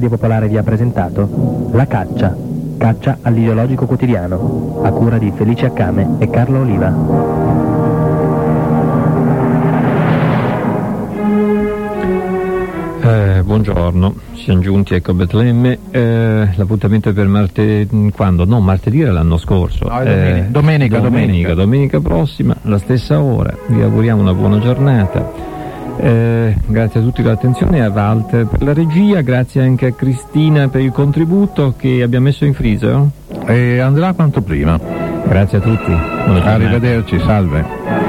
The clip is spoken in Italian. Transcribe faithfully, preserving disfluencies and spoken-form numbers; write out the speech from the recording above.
Radio Popolare vi ha presentato La Caccia, caccia all'ideologico quotidiano, a cura di Felice Accame e Carlo Oliva. Eh, buongiorno, siamo giunti ecco a Betlemme, eh, l'appuntamento è per martedì, quando? No, martedì era l'anno scorso. No, è domenica, eh, domenica, domenica, domenica. domenica prossima, alla stessa ora. Vi auguriamo una buona giornata. Eh, grazie a tutti per l'attenzione e a Walter per la regia, grazie anche a Cristina per il contributo che abbiamo messo in freezer. E andrà quanto prima. Grazie a tutti. Buona giornata. Arrivederci, salve.